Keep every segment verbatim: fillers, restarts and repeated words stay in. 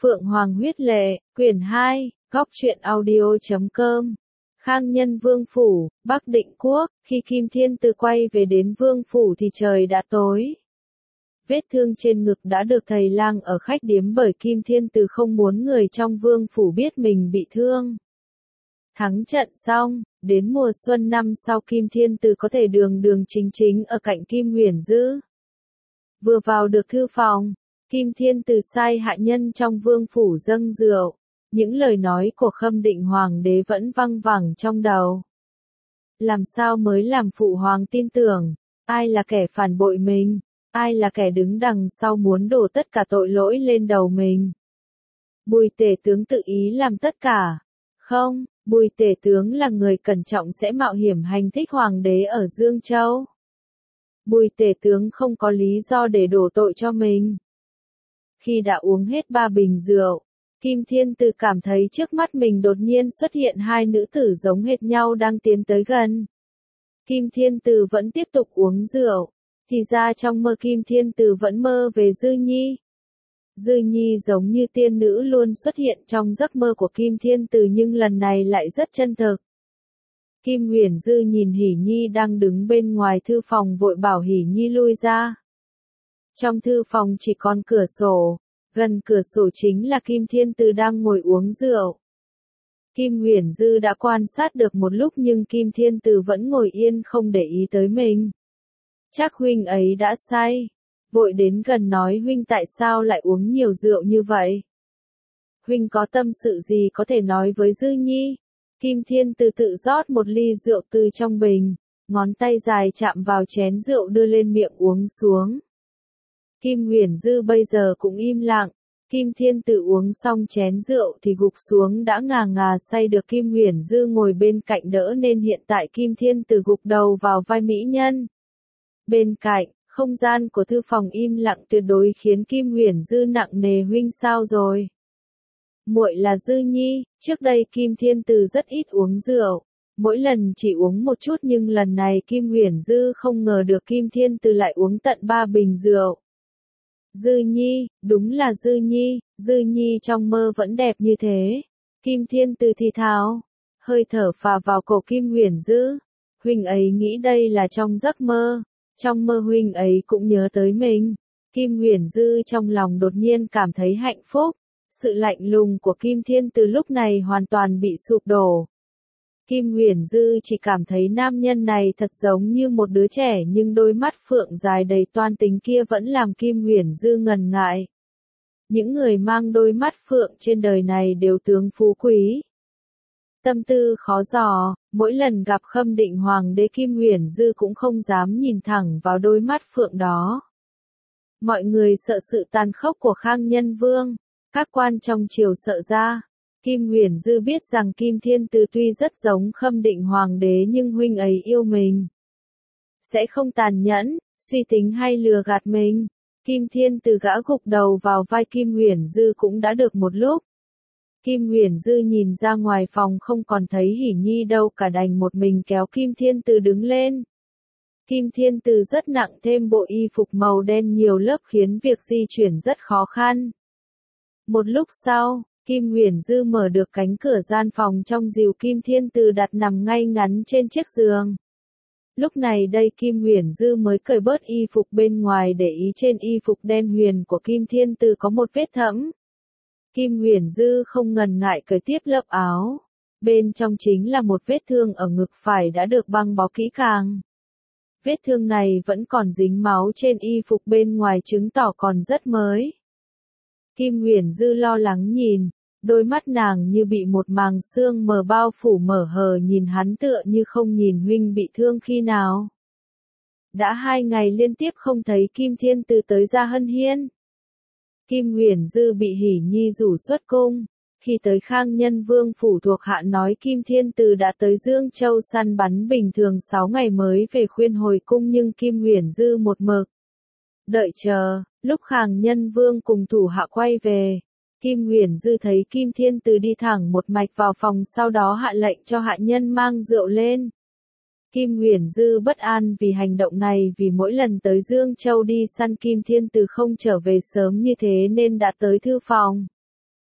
Phượng Hoàng huyết lệ, quyển hai, góc truyện audio chấm com. Khang Nhân Vương Phủ, Bắc Định Quốc, khi Kim Thiên Từ quay về đến Vương Phủ thì trời đã tối. Vết thương trên ngực đã được thầy lang ở khách điếm bởi Kim Thiên Từ không muốn người trong Vương Phủ biết mình bị thương. Thắng trận xong, đến mùa xuân năm sau Kim Thiên Từ có thể đường đường chính chính ở cạnh Kim Huyền Dư. Vừa vào được thư phòng, Kim Thiên Từ sai hạ nhân trong Vương Phủ dâng rượu. Những lời nói của Khâm Định Hoàng đế vẫn văng vẳng trong đầu. Làm sao mới làm phụ hoàng tin tưởng? Ai là kẻ phản bội mình? Ai là kẻ đứng đằng sau muốn đổ tất cả tội lỗi lên đầu mình? Bùi Tể tướng tự ý làm tất cả. Không, Bùi Tể tướng là người cẩn trọng sẽ mạo hiểm hành thích hoàng đế ở Dương Châu. Bùi Tể tướng không có lý do để đổ tội cho mình. Khi đã uống hết ba bình rượu, Kim Thiên Từ cảm thấy trước mắt mình đột nhiên xuất hiện hai nữ tử giống hệt nhau đang tiến tới gần. Kim Thiên Từ vẫn tiếp tục uống rượu, thì ra trong mơ Kim Thiên Từ vẫn mơ về Dư Nhi. Dư Nhi giống như tiên nữ luôn xuất hiện trong giấc mơ của Kim Thiên Từ nhưng lần này lại rất chân thực. Kim Huyền Dư nhìn Hỷ Nhi đang đứng bên ngoài thư phòng vội bảo Hỷ Nhi lui ra. Trong thư phòng chỉ còn cửa sổ, gần cửa sổ chính là Kim Thiên Từ đang ngồi uống rượu. Kim Huyền Dư đã quan sát được một lúc nhưng Kim Thiên Từ vẫn ngồi yên không để ý tới mình. Chắc huynh ấy đã say. Vội đến gần nói huynh tại sao lại uống nhiều rượu như vậy? Huynh có tâm sự gì có thể nói với Dư Nhi? Kim Thiên Từ tự rót một ly rượu từ trong bình, ngón tay dài chạm vào chén rượu đưa lên miệng uống xuống. Kim Huyền Dư bây giờ cũng im lặng, Kim Thiên Từ uống xong chén rượu thì gục xuống đã ngà ngà say được Kim Huyền Dư ngồi bên cạnh đỡ nên hiện tại Kim Thiên Từ gục đầu vào vai mỹ nhân. Bên cạnh, không gian của thư phòng im lặng tuyệt đối khiến Kim Huyền Dư nặng nề huynh sao rồi? Muội là Dư Nhi, trước đây Kim Thiên Từ rất ít uống rượu, mỗi lần chỉ uống một chút nhưng lần này Kim Huyền Dư không ngờ được Kim Thiên Từ lại uống tận ba bình rượu. Dư Nhi, đúng là Dư Nhi, Dư Nhi trong mơ vẫn đẹp như thế. Kim Thiên Từ thì thào, hơi thở phà vào cổ Kim Huyền Dư. Huynh ấy nghĩ đây là trong giấc mơ, trong mơ huynh ấy cũng nhớ tới mình. Kim Huyền Dư trong lòng đột nhiên cảm thấy hạnh phúc, sự lạnh lùng của Kim Thiên Từ lúc này hoàn toàn bị sụp đổ. Kim Huyền Dư chỉ cảm thấy nam nhân này thật giống như một đứa trẻ nhưng đôi mắt phượng dài đầy toan tính kia vẫn làm Kim Huyền Dư ngần ngại. Những người mang đôi mắt phượng trên đời này đều tướng phú quý. Tâm tư khó dò, mỗi lần gặp Khâm Định Hoàng đế Kim Huyền Dư cũng không dám nhìn thẳng vào đôi mắt phượng đó. Mọi người sợ sự tàn khốc của Khang Nhân Vương, các quan trong triều sợ ra. Kim Huyền Dư biết rằng Kim Thiên Từ tuy rất giống Khâm Định Hoàng đế nhưng huynh ấy yêu mình. Sẽ không tàn nhẫn, suy tính hay lừa gạt mình. Kim Thiên Từ gã gục đầu vào vai Kim Huyền Dư cũng đã được một lúc. Kim Huyền Dư nhìn ra ngoài phòng không còn thấy Hỷ Nhi đâu cả đành một mình kéo Kim Thiên Từ đứng lên. Kim Thiên Từ rất nặng thêm bộ y phục màu đen nhiều lớp khiến việc di chuyển rất khó khăn. Một lúc sau, Kim Huyền Dư mở được cánh cửa gian phòng trong dìu Kim Thiên Từ đặt nằm ngay ngắn trên chiếc giường. Lúc này đây Kim Huyền Dư mới cởi bớt y phục bên ngoài để ý trên y phục đen huyền của Kim Thiên Từ có một vết thẫm. Kim Huyền Dư không ngần ngại cởi tiếp lớp áo. Bên trong chính là một vết thương ở ngực phải đã được băng bó kỹ càng. Vết thương này vẫn còn dính máu trên y phục bên ngoài chứng tỏ còn rất mới. Kim Huyền Dư lo lắng nhìn, đôi mắt nàng như bị một màng sương mờ bao phủ mở hờ nhìn hắn tựa như không nhìn huynh bị thương khi nào. Đã hai ngày liên tiếp không thấy Kim Thiên Từ tới ra Hân Hiên. Kim Huyền Dư bị Hỷ Nhi rủ xuất cung, khi tới Khang Nhân Vương phủ thuộc hạ nói Kim Thiên Từ đã tới Dương Châu săn bắn bình thường sáu ngày mới về khuyên hồi cung nhưng Kim Huyền Dư một mực đợi chờ. Lúc Khang Nhân Vương cùng thủ hạ quay về, Kim Huyền Dư thấy Kim Thiên Từ đi thẳng một mạch vào phòng sau đó hạ lệnh cho hạ nhân mang rượu lên. Kim Huyền Dư bất an vì hành động này vì mỗi lần tới Dương Châu đi săn Kim Thiên Từ không trở về sớm như thế nên đã tới thư phòng.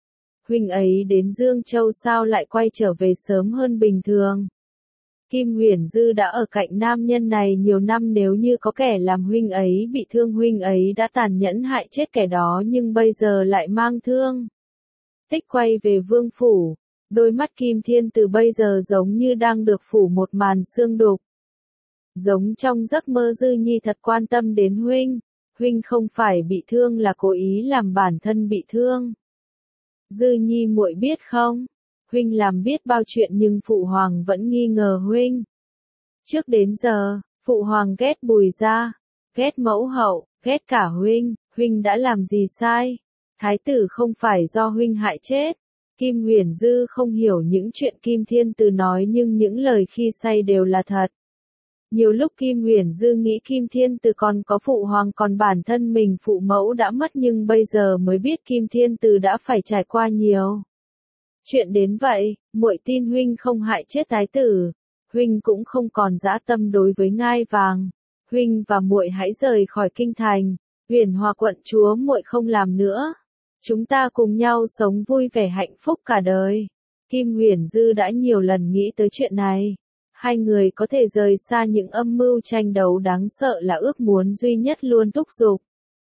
huynh ấy đến Dương Châu sao lại quay trở về sớm hơn bình thường? Kim Huyền Dư đã ở cạnh nam nhân này nhiều năm, nếu như có kẻ làm huynh ấy bị thương, huynh ấy đã tàn nhẫn hại chết kẻ đó, nhưng bây giờ lại mang thương tích quay về vương phủ. Đôi mắt Kim Thiên Từ bây giờ giống như đang được phủ một màn sương đục. Giống trong giấc mơ, Dư Nhi thật quan tâm đến huynh. Huynh không phải bị thương là cố ý làm bản thân bị thương. Dư Nhi muội biết không? Huynh làm biết bao chuyện nhưng phụ hoàng vẫn nghi ngờ huynh. Trước đến giờ, phụ hoàng ghét Bùi gia, ghét mẫu hậu, ghét cả huynh. Huynh đã làm gì sai? Thái tử không phải do huynh hại chết. Kim Huyền Dư không hiểu những chuyện Kim Thiên Từ nói, nhưng những lời khi say đều là thật. Nhiều lúc Kim Huyền Dư nghĩ Kim Thiên Từ còn có phụ hoàng, còn bản thân mình phụ mẫu đã mất, nhưng bây giờ mới biết Kim Thiên Từ đã phải trải qua nhiều chuyện đến vậy. Muội tin huynh không hại chết thái tử, huynh cũng không còn dã tâm đối với ngai vàng. Huynh và muội hãy rời khỏi kinh thành, Huyền Hòa quận chúa muội không làm nữa. Chúng ta cùng nhau sống vui vẻ hạnh phúc cả đời. Kim Huyền Dư đã nhiều lần nghĩ tới chuyện này. Hai người có thể rời xa những âm mưu tranh đấu đáng sợ là ước muốn duy nhất luôn thúc giục.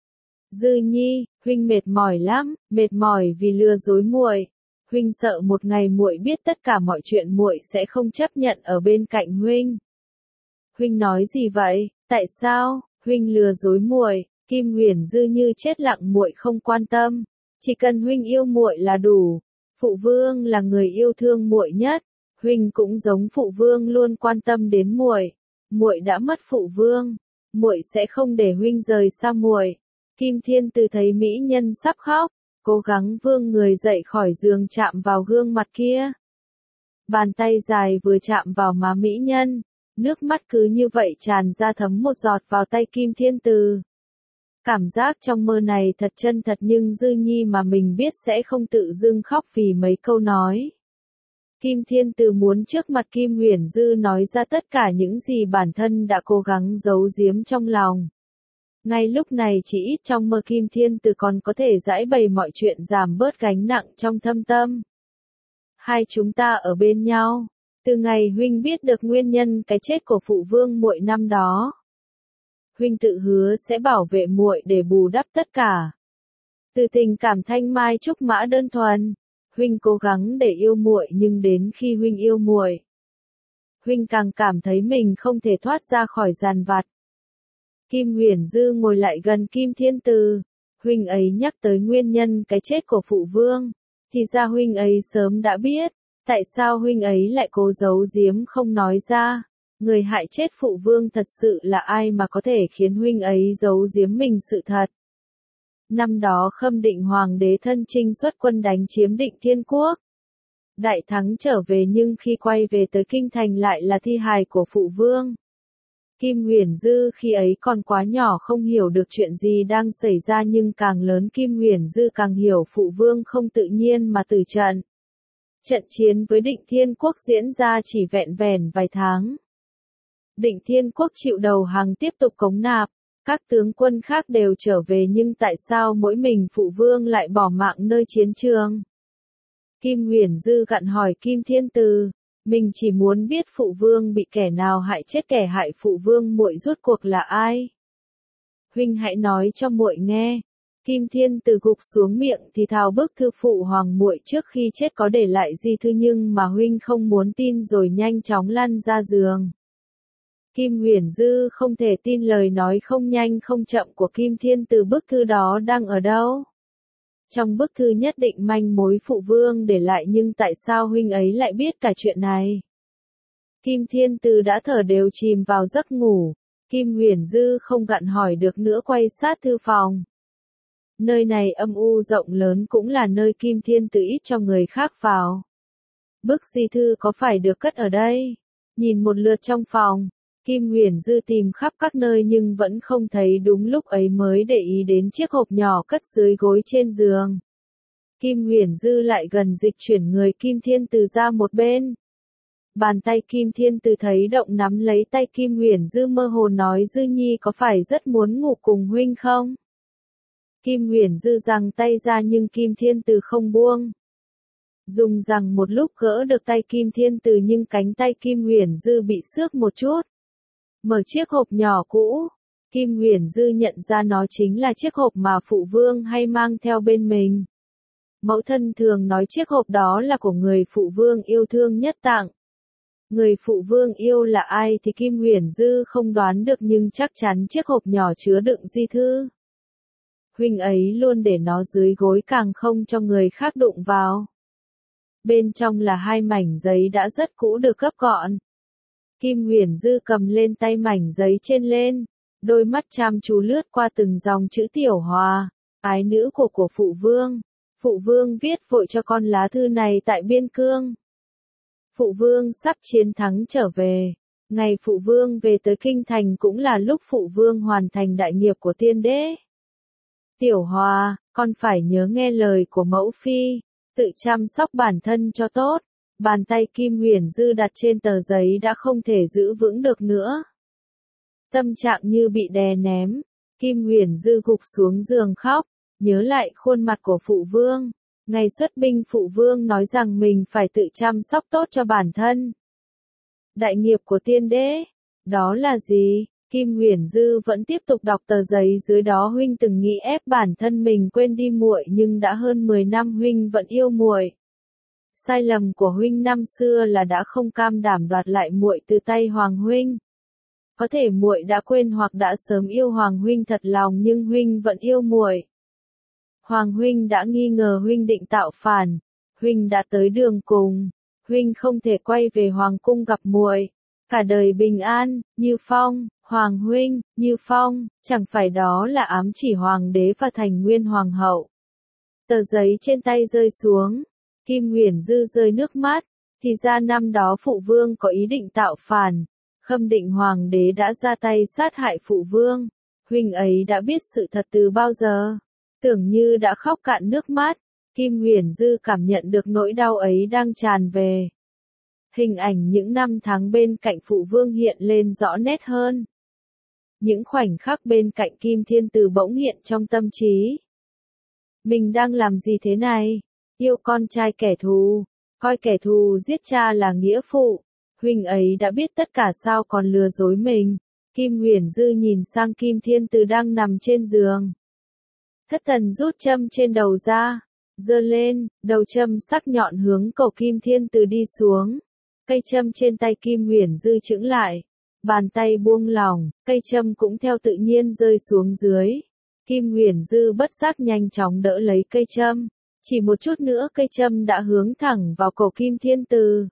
Dư Nhi, huynh mệt mỏi lắm, mệt mỏi vì lừa dối muội. Huynh sợ một ngày muội biết tất cả mọi chuyện muội sẽ không chấp nhận ở bên cạnh huynh. Huynh nói gì vậy? Tại sao huynh lừa dối muội? Kim Huyền Dư như chết lặng. Muội không quan tâm, chỉ cần huynh yêu muội là đủ. Phụ vương là người yêu thương muội nhất. Huynh cũng giống phụ vương luôn quan tâm đến muội. Muội đã mất phụ vương, muội sẽ không để huynh rời xa muội. Kim Thiên Từ thấy mỹ nhân sắp khóc, cố gắng vươn người dậy khỏi giường, chạm vào gương mặt kia. Bàn tay dài vừa chạm vào má mỹ nhân, nước mắt cứ như vậy tràn ra, thấm một giọt vào tay Kim Thiên Từ. Cảm giác trong mơ này thật chân thật, nhưng Dư Nhi mà mình biết sẽ không tự dưng khóc vì mấy câu nói. Kim Thiên Từ muốn trước mặt Kim Huyền Dư nói ra tất cả những gì bản thân đã cố gắng giấu giếm trong lòng. Ngay lúc này chỉ ít trong mơ Kim Thiên Từ còn có thể giải bày mọi chuyện, giảm bớt gánh nặng trong thâm tâm. Hai chúng ta ở bên nhau, từ ngày huynh biết được nguyên nhân cái chết của phụ vương muội năm đó. Huynh tự hứa sẽ bảo vệ muội để bù đắp tất cả. Từ tình cảm thanh mai trúc mã đơn thuần, huynh cố gắng để yêu muội, nhưng đến khi huynh yêu muội, huynh càng cảm thấy mình không thể thoát ra khỏi giàn vặt. Kim Huyền Dư ngồi lại gần Kim Thiên Từ. Huynh ấy nhắc tới nguyên nhân cái chết của phụ vương, thì ra huynh ấy sớm đã biết. Tại sao huynh ấy lại cố giấu giếm không nói ra? Người hại chết phụ vương thật sự là ai mà có thể khiến huynh ấy giấu giếm mình sự thật? Năm đó Khâm Định hoàng đế thân chinh xuất quân đánh chiếm Định Thiên quốc. Đại thắng trở về, nhưng khi quay về tới kinh thành lại là thi hài của phụ vương. Kim Huyền Dư khi ấy còn quá nhỏ, không hiểu được chuyện gì đang xảy ra, nhưng càng lớn Kim Huyền Dư càng hiểu phụ vương không tự nhiên mà tử trận. Trận chiến với Định Thiên quốc diễn ra chỉ vẹn vẹn vài tháng. Định Thiên quốc chịu đầu hàng tiếp tục cống nạp, các tướng quân khác đều trở về, nhưng tại sao mỗi mình phụ vương lại bỏ mạng nơi chiến trường? Kim Huyền Dư gặng hỏi Kim Thiên Từ, mình chỉ muốn biết phụ vương bị kẻ nào hại chết, kẻ hại phụ vương muội rốt cuộc là ai? Huynh hãy nói cho muội nghe. Kim Thiên Từ gục xuống miệng thì thào bức thư phụ hoàng muội trước khi chết có để lại di thư, nhưng mà huynh không muốn tin rồi nhanh chóng lăn ra giường. Kim Huyền Dư không thể tin lời nói không nhanh không chậm của Kim Thiên Từ. Bức thư đó đang ở đâu? Trong bức thư nhất định manh mối phụ vương để lại, nhưng tại sao huynh ấy lại biết cả chuyện này? Kim Thiên Từ đã thở đều chìm vào giấc ngủ. Kim Huyền Dư không gặng hỏi được nữa, quay sát thư phòng. Nơi này âm u rộng lớn, cũng là nơi Kim Thiên Từ ít cho người khác vào. Bức di thư có phải được cất ở đây? Nhìn một lượt trong phòng, Kim Huyền Dư tìm khắp các nơi nhưng vẫn không thấy, đúng lúc ấy mới để ý đến chiếc hộp nhỏ cất dưới gối trên giường. Kim Huyền Dư lại gần dịch chuyển người Kim Thiên Từ ra một bên. Bàn tay Kim Thiên Từ thấy động nắm lấy tay Kim Huyền Dư, mơ hồ nói, Dư Nhi có phải rất muốn ngủ cùng huynh không? Kim Huyền Dư giằng tay ra nhưng Kim Thiên Từ không buông. Dùng rằng một lúc gỡ được tay Kim Thiên Từ nhưng cánh tay Kim Huyền Dư bị xước một chút. Mở chiếc hộp nhỏ cũ, Kim Huyền Dư nhận ra nó chính là chiếc hộp mà phụ vương hay mang theo bên mình. Mẫu thân thường nói chiếc hộp đó là của người phụ vương yêu thương nhất tặng. Người phụ vương yêu là ai thì Kim Huyền Dư không đoán được nhưng chắc chắn chiếc hộp nhỏ chứa đựng di thư. Huynh ấy luôn để nó dưới gối càng không cho người khác đụng vào. Bên trong là hai mảnh giấy đã rất cũ được gấp gọn. Kim Huyền Dư cầm lên tay mảnh giấy trên lên, đôi mắt chăm chú lướt qua từng dòng chữ Tiểu Hòa, ái nữ của của phụ vương. Phụ vương viết vội cho con lá thư này tại biên cương. Phụ vương sắp chiến thắng trở về. Ngày phụ vương về tới kinh thành cũng là lúc phụ vương hoàn thành đại nghiệp của tiên đế. Tiểu Hòa, con phải nhớ nghe lời của mẫu phi, tự chăm sóc bản thân cho tốt. Bàn tay Kim Huyền Dư đặt trên tờ giấy đã không thể giữ vững được nữa. Tâm trạng như bị đè ném, Kim Huyền Dư gục xuống giường khóc, nhớ lại khuôn mặt của phụ vương. Ngày xuất binh phụ vương nói rằng mình phải tự chăm sóc tốt cho bản thân. Đại nghiệp của tiên đế, đó là gì? Kim Huyền Dư vẫn tiếp tục đọc tờ giấy dưới đó. Huynh từng nghĩ ép bản thân mình quên đi muội nhưng đã hơn mười năm huynh vẫn yêu muội. Sai lầm của huynh năm xưa là đã không cam đảm đoạt lại muội từ tay Hoàng huynh. Có thể muội đã quên hoặc đã sớm yêu Hoàng huynh thật lòng nhưng huynh vẫn yêu muội. Hoàng huynh đã nghi ngờ huynh định tạo phản, huynh đã tới đường cùng, huynh không thể quay về hoàng cung gặp muội. Cả đời bình an, Như Phong, Hoàng huynh, Như Phong, chẳng phải đó là ám chỉ hoàng đế và thành nguyên hoàng hậu. Tờ giấy trên tay rơi xuống, Kim Huyền Dư rơi nước mắt, thì ra năm đó phụ vương có ý định tạo phản, Khâm Định hoàng đế đã ra tay sát hại phụ vương. Huynh ấy đã biết sự thật từ bao giờ? Tưởng như đã khóc cạn nước mắt, Kim Huyền Dư cảm nhận được nỗi đau ấy đang tràn về. Hình ảnh những năm tháng bên cạnh phụ vương hiện lên rõ nét hơn. Những khoảnh khắc bên cạnh Kim Thiên Từ bỗng hiện trong tâm trí. Mình đang làm gì thế này? Yêu con trai kẻ thù, coi kẻ thù giết cha là nghĩa phụ. Huynh ấy đã biết tất cả sao còn lừa dối mình. Kim Huyền Dư nhìn sang Kim Thiên Từ đang nằm trên giường. Thất thần rút châm trên đầu ra, giơ lên, đầu châm sắc nhọn hướng cổ Kim Thiên Từ đi xuống. Cây châm trên tay Kim Huyền Dư chững lại, bàn tay buông lỏng, cây châm cũng theo tự nhiên rơi xuống dưới. Kim Huyền Dư bất giác nhanh chóng đỡ lấy cây châm, chỉ một chút nữa cây châm đã hướng thẳng vào cổ Kim Thiên Từ.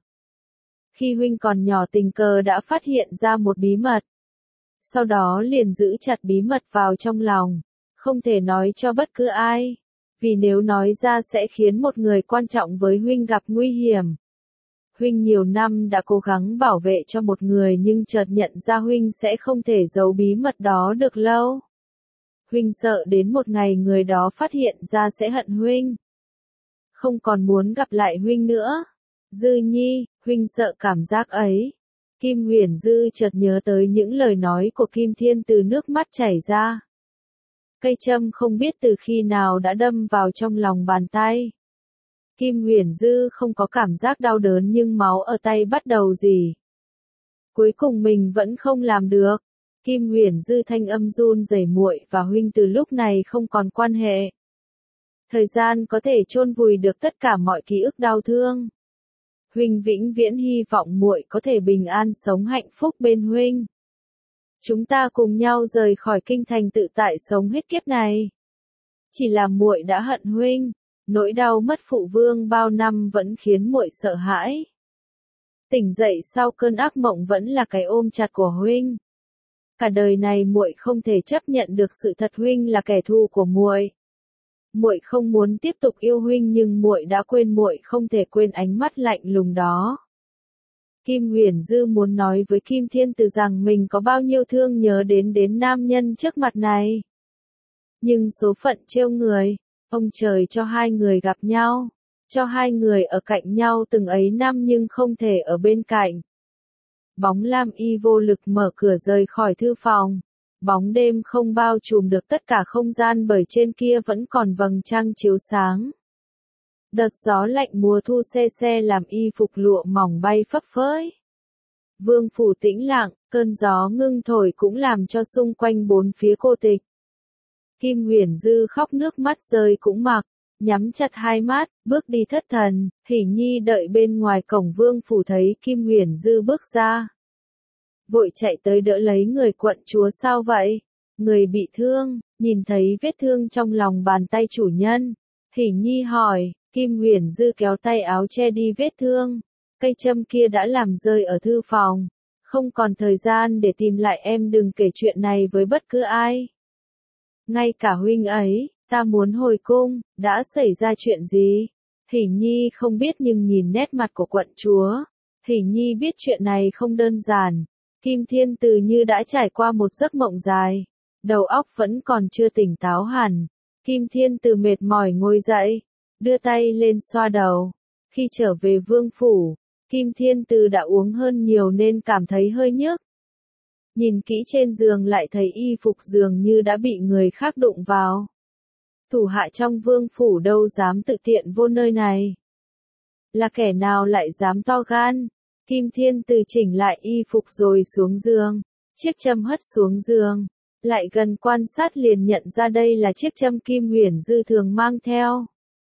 Khi huynh còn nhỏ tình cờ đã phát hiện ra một bí mật, sau đó liền giữ chặt bí mật vào trong lòng. Không thể nói cho bất cứ ai, vì nếu nói ra sẽ khiến một người quan trọng với huynh gặp nguy hiểm. Huynh nhiều năm đã cố gắng bảo vệ cho một người nhưng chợt nhận ra huynh sẽ không thể giấu bí mật đó được lâu. Huynh sợ đến một ngày người đó phát hiện ra sẽ hận huynh. Không còn muốn gặp lại huynh nữa. Dư Nhi, huynh sợ cảm giác ấy. Kim Huyền Dư chợt nhớ tới những lời nói của Kim Thiên Từ, nước mắt chảy ra. Cây châm không biết từ khi nào đã đâm vào trong lòng bàn tay. Kim Huyền Dư không có cảm giác đau đớn nhưng máu ở tay bắt đầu rỉ. Cuối cùng mình vẫn không làm được. Kim Huyền Dư thanh âm run rẩy, muội và huynh từ lúc này không còn quan hệ. Thời gian có thể chôn vùi được tất cả mọi ký ức đau thương. Huynh vĩnh viễn hy vọng muội có thể bình an sống hạnh phúc bên huynh. Chúng ta cùng nhau rời khỏi kinh thành tự tại sống hết kiếp này. Chỉ là muội đã hận huynh, nỗi đau mất phụ vương bao năm vẫn khiến muội sợ hãi. Tỉnh dậy sau cơn ác mộng vẫn là cái ôm chặt của huynh. Cả đời này muội không thể chấp nhận được sự thật huynh là kẻ thù của muội. Muội không muốn tiếp tục yêu huynh nhưng muội đã quên, muội không thể quên ánh mắt lạnh lùng đó. Kim Huyền Dư muốn nói với Kim Thiên Từ rằng mình có bao nhiêu thương nhớ đến đến nam nhân trước mặt này. Nhưng số phận trêu người, ông trời cho hai người gặp nhau, cho hai người ở cạnh nhau từng ấy năm nhưng không thể ở bên cạnh. Bóng lam y vô lực mở cửa rời khỏi thư phòng. Bóng đêm không bao trùm được tất cả không gian bởi trên kia vẫn còn vầng trăng chiếu sáng. Đợt gió lạnh mùa thu se se làm y phục lụa mỏng bay phấp phới. Vương phủ tĩnh lặng, cơn gió ngưng thổi cũng làm cho xung quanh bốn phía cô tịch. Kim Huyền Dư khóc nước mắt rơi cũng mặc, nhắm chặt hai mắt, bước đi thất thần. Hỉ Nhi đợi bên ngoài cổng vương phủ thấy Kim Huyền Dư bước ra, vội chạy tới đỡ lấy người. Quận chúa sao vậy? Người bị thương. Nhìn thấy vết thương trong lòng bàn tay chủ nhân, Hỉ Nhi hỏi. Kim Huyền Dư kéo tay áo che đi vết thương. Cây châm kia đã làm rơi ở thư phòng, không còn thời gian để tìm lại, em đừng kể chuyện này với bất cứ ai. Ngay cả huynh ấy. Ta muốn hồi cung. Đã xảy ra chuyện gì? Hỉ Nhi không biết, nhưng nhìn nét mặt của quận chúa, Hỉ Nhi biết chuyện này không đơn giản. Kim Thiên Từ như đã trải qua một giấc mộng dài, đầu óc vẫn còn chưa tỉnh táo hẳn. Kim Thiên Từ mệt mỏi ngồi dậy, đưa tay lên xoa đầu. Khi trở về vương phủ, Kim Thiên Từ đã uống hơn nhiều nên cảm thấy hơi nhức. Nhìn kỹ trên giường lại thấy y phục dường như đã bị người khác đụng vào. Thủ hạ trong vương phủ đâu dám tự tiện vô nơi này. Là kẻ nào lại dám to gan? Kim Thiên Từ chỉnh lại y phục rồi xuống giường. Chiếc châm hất xuống giường. Lại gần quan sát liền nhận ra đây là chiếc châm Kim Huyền Dư thường mang theo.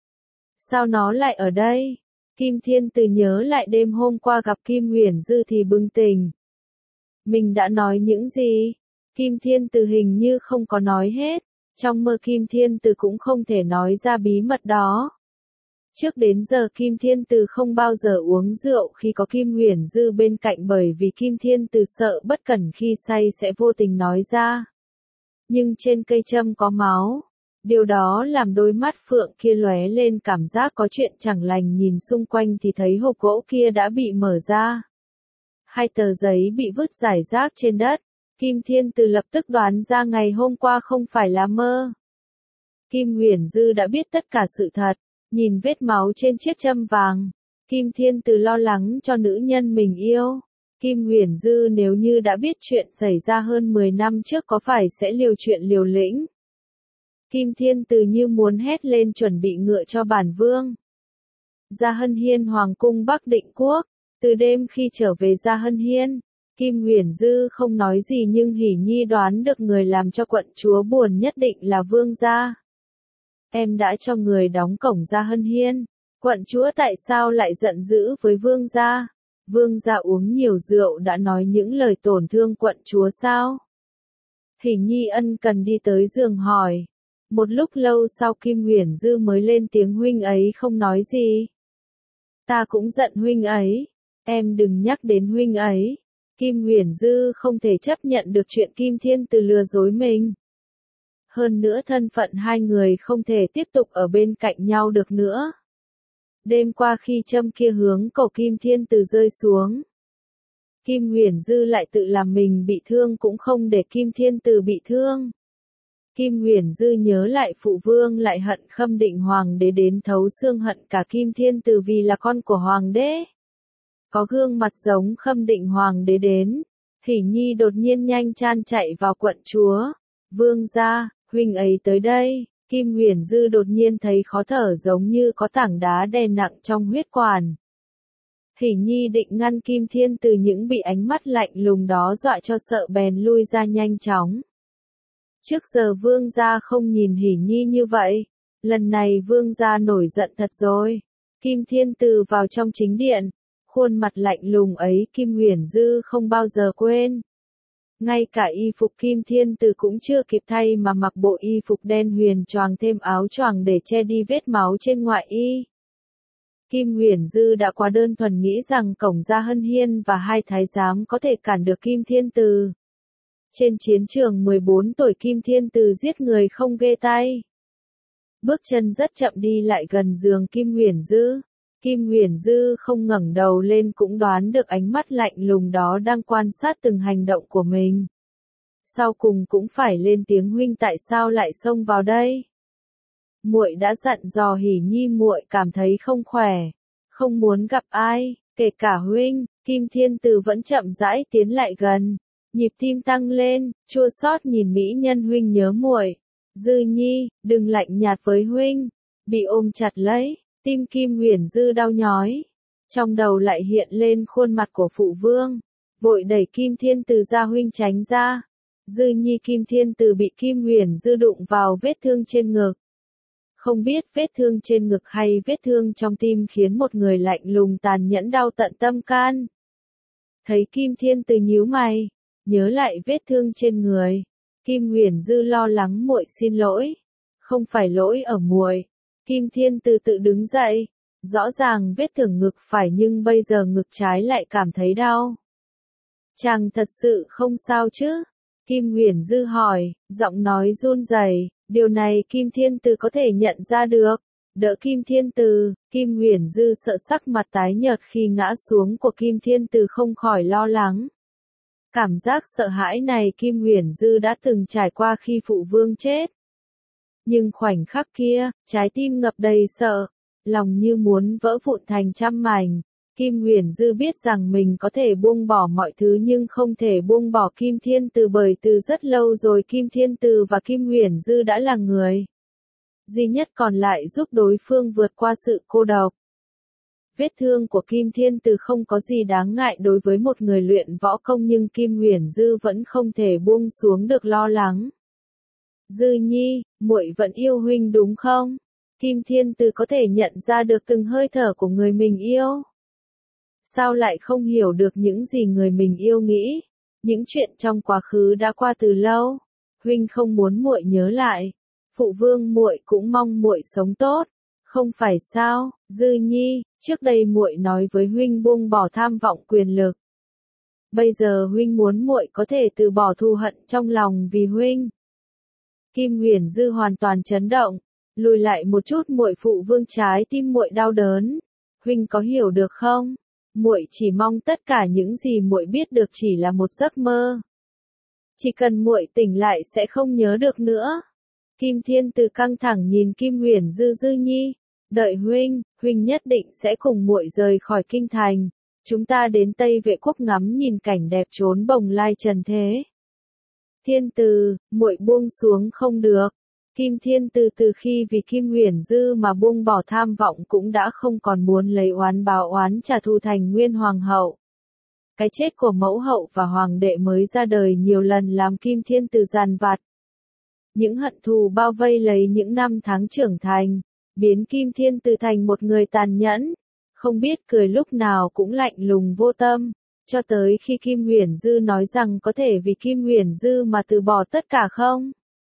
Sao nó lại ở đây? Kim Thiên Từ nhớ lại đêm hôm qua gặp Kim Huyền Dư thì bừng tỉnh. Mình đã nói những gì? Kim Thiên Từ hình như không có nói hết. Trong mơ Kim Thiên Từ cũng không thể nói ra bí mật đó. Trước đến giờ Kim Thiên Từ không bao giờ uống rượu khi có Kim Huyền Dư bên cạnh, bởi vì Kim Thiên Từ sợ bất cẩn khi say sẽ vô tình nói ra. Nhưng trên cây châm có máu. Điều đó làm đôi mắt phượng kia lóe lên cảm giác có chuyện chẳng lành, nhìn xung quanh thì thấy hộp gỗ kia đã bị mở ra. Hai tờ giấy bị vứt rải rác trên đất. Kim Thiên Từ lập tức đoán ra ngày hôm qua không phải là mơ. Kim Huyền Dư đã biết tất cả sự thật. Nhìn vết máu trên chiếc châm vàng, Kim Thiên Từ lo lắng cho nữ nhân mình yêu. Kim Huyền Dư nếu như đã biết chuyện xảy ra hơn mười năm trước có phải sẽ liều chuyện liều lĩnh. Kim Thiên Từ như muốn hét lên chuẩn bị ngựa cho bản vương. Gia Hân Hiên Hoàng cung Bắc Định Quốc. Từ đêm khi trở về Gia Hân Hiên, Kim Huyền Dư không nói gì, nhưng Hỉ Nhi đoán được người làm cho quận chúa buồn nhất định là vương gia. Em đã cho người đóng cổng Gia Hân Hiên. Quận chúa tại sao lại giận dữ với vương gia? Vương gia uống nhiều rượu đã nói những lời tổn thương quận chúa sao? Hỉ Nhi ân cần đi tới giường hỏi. Một lúc lâu sau Kim Huyền Dư mới lên tiếng, huynh ấy không nói gì. Ta cũng giận huynh ấy. Em đừng nhắc đến huynh ấy. Kim Huyền Dư không thể chấp nhận được chuyện Kim Thiên Từ lừa dối mình. Hơn nữa thân phận hai người không thể tiếp tục ở bên cạnh nhau được nữa. Đêm qua khi châm kia hướng cổ Kim Thiên Từ rơi xuống, Kim Huyền Dư lại tự làm mình bị thương cũng không để Kim Thiên Từ bị thương. Kim Huyền Dư nhớ lại phụ vương lại hận Khâm Định Hoàng đế đến thấu xương, hận cả Kim Thiên Từ vì là con của Hoàng đế. Có gương mặt giống Khâm Định Hoàng đế đến. Hỉ Nhi đột nhiên nhanh chan chạy vào quận chúa. Vương gia, huynh ấy tới đây. Kim Huyền Dư đột nhiên thấy khó thở, giống như có tảng đá đè nặng trong huyết quản. Hỉ Nhi định ngăn Kim Thiên Từ, những bị ánh mắt lạnh lùng đó dọa cho sợ bèn lui ra nhanh chóng. Trước giờ vương gia không nhìn Hỉ Nhi như vậy. Lần này vương gia nổi giận thật rồi. Kim Thiên Từ vào trong chính điện. Khuôn mặt lạnh lùng ấy Kim Huyền Dư không bao giờ quên. Ngay cả y phục Kim Thiên Từ cũng chưa kịp thay mà mặc bộ y phục đen huyền choàng thêm áo choàng để che đi vết máu trên ngoại y. Kim Huyền Dư đã quá đơn thuần nghĩ rằng cổng Gia Hân Hiên và hai thái giám có thể cản được Kim Thiên Từ. Trên chiến trường mười bốn tuổi Kim Thiên Từ giết người không ghê tay. Bước chân rất chậm đi lại gần giường Kim Huyền Dư. Kim Huyền Dư không ngẩng đầu lên cũng đoán được ánh mắt lạnh lùng đó đang quan sát từng hành động của mình. Sau cùng cũng phải lên tiếng, huynh tại sao lại xông vào đây? Muội đã dặn dò Hỉ Nhi, muội cảm thấy không khỏe, không muốn gặp ai, kể cả huynh. Kim Thiên Từ vẫn chậm rãi tiến lại gần, nhịp tim tăng lên, chua xót nhìn mỹ nhân, huynh nhớ muội. Dư Nhi, đừng lạnh nhạt với huynh. Bị ôm chặt lấy, Tim Kim Huyền Dư đau nhói. Trong đầu lại hiện lên khuôn mặt của phụ vương. Vội đẩy Kim Thiên Từ ra, huynh tránh ra. Dư Nhi Kim Thiên Từ bị Kim Huyền Dư đụng vào vết thương trên ngực. Không biết vết thương trên ngực hay vết thương trong tim khiến một người lạnh lùng tàn nhẫn đau tận tâm can. Thấy Kim Thiên Từ nhíu mày, nhớ lại vết thương trên người, Kim Huyền Dư lo lắng muội xin lỗi. Không phải lỗi ở muội. Kim Thiên Từ tự đứng dậy, rõ ràng vết thương ngực phải nhưng bây giờ ngực trái lại cảm thấy đau. Chàng thật sự không sao chứ? Kim Huyền Dư hỏi, giọng nói run rẩy. Điều này Kim Thiên Từ có thể nhận ra được. Đỡ Kim Thiên Từ, Kim Huyền Dư sợ sắc mặt tái nhợt khi ngã xuống của Kim Thiên Từ không khỏi lo lắng. Cảm giác sợ hãi này Kim Huyền Dư đã từng trải qua khi phụ vương chết. Nhưng khoảnh khắc kia, trái tim ngập đầy sợ, lòng như muốn vỡ vụn thành trăm mảnh. Kim Huyền Dư biết rằng mình có thể buông bỏ mọi thứ nhưng không thể buông bỏ Kim Thiên Từ, bởi từ rất lâu rồi Kim Thiên Từ và Kim Huyền Dư đã là người duy nhất còn lại giúp đối phương vượt qua sự cô độc. Vết thương của Kim Thiên Từ không có gì đáng ngại đối với một người luyện võ công, nhưng Kim Huyền Dư vẫn không thể buông xuống được lo lắng. Dư Nhi, muội vẫn yêu huynh đúng không? Kim Thiên Từ có thể nhận ra được từng hơi thở của người mình yêu. Sao lại không hiểu được những gì người mình yêu nghĩ? Những chuyện trong quá khứ đã qua từ lâu. Huynh không muốn muội nhớ lại. Phụ vương muội cũng mong muội sống tốt, không phải sao? Dư Nhi, trước đây muội nói với huynh buông bỏ tham vọng quyền lực. Bây giờ huynh muốn muội có thể từ bỏ thù hận trong lòng vì huynh. Kim Huyền Dư hoàn toàn chấn động, lùi lại một chút. Muội, phụ vương, trái tim muội đau đớn. Huynh có hiểu được không? Muội chỉ mong tất cả những gì muội biết được chỉ là một giấc mơ. Chỉ cần muội tỉnh lại sẽ không nhớ được nữa. Kim Thiên Từ căng thẳng nhìn Kim Huyền Dư. Dư Nhi, đợi huynh, huynh nhất định sẽ cùng muội rời khỏi kinh thành. Chúng ta đến Tây Vệ Quốc ngắm nhìn cảnh đẹp trốn bồng lai trần thế. Thiên Từ, muội buông xuống không được. Kim Thiên Từ từ khi vì Kim Huyền Dư mà buông bỏ tham vọng cũng đã không còn muốn lấy oán báo oán trả thù thành nguyên hoàng hậu. Cái chết của mẫu hậu và hoàng đệ mới ra đời nhiều lần làm Kim Thiên Từ dằn vặt. Những hận thù bao vây lấy những năm tháng trưởng thành, biến Kim Thiên Từ thành một người tàn nhẫn, không biết cười lúc nào cũng lạnh lùng vô tâm, cho tới khi Kim Huyền Dư nói rằng có thể vì Kim Huyền Dư mà từ bỏ tất cả không.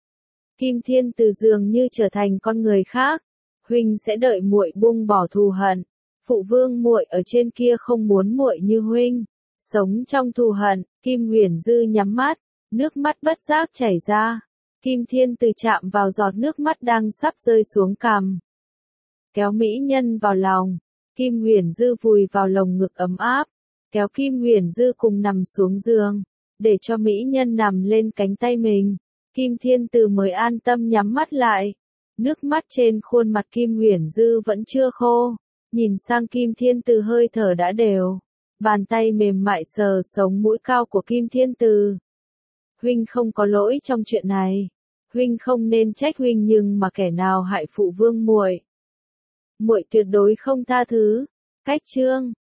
Kim Thiên Từ dường như trở thành con người khác. Huynh sẽ đợi muội buông bỏ thù hận. Phụ vương muội ở trên kia không muốn muội như huynh sống trong thù hận. Kim Huyền Dư nhắm mắt, nước mắt bất giác chảy ra. Kim Thiên Từ chạm vào giọt nước mắt đang sắp rơi xuống cằm, kéo mỹ nhân vào lòng. Kim Huyền Dư vùi vào lồng ngực ấm áp, kéo Kim Huyền Dư cùng nằm xuống giường, để cho mỹ nhân nằm lên cánh tay mình. Kim Thiên Từ mới an tâm nhắm mắt lại. Nước mắt trên khuôn mặt Kim Huyền Dư vẫn chưa khô. Nhìn sang Kim Thiên Từ hơi thở đã đều. Bàn tay mềm mại sờ sống mũi cao của Kim Thiên Từ. Huynh không có lỗi trong chuyện này. Huynh không nên trách huynh, nhưng mà kẻ nào hại phụ vương muội, muội tuyệt đối không tha thứ. Cách chương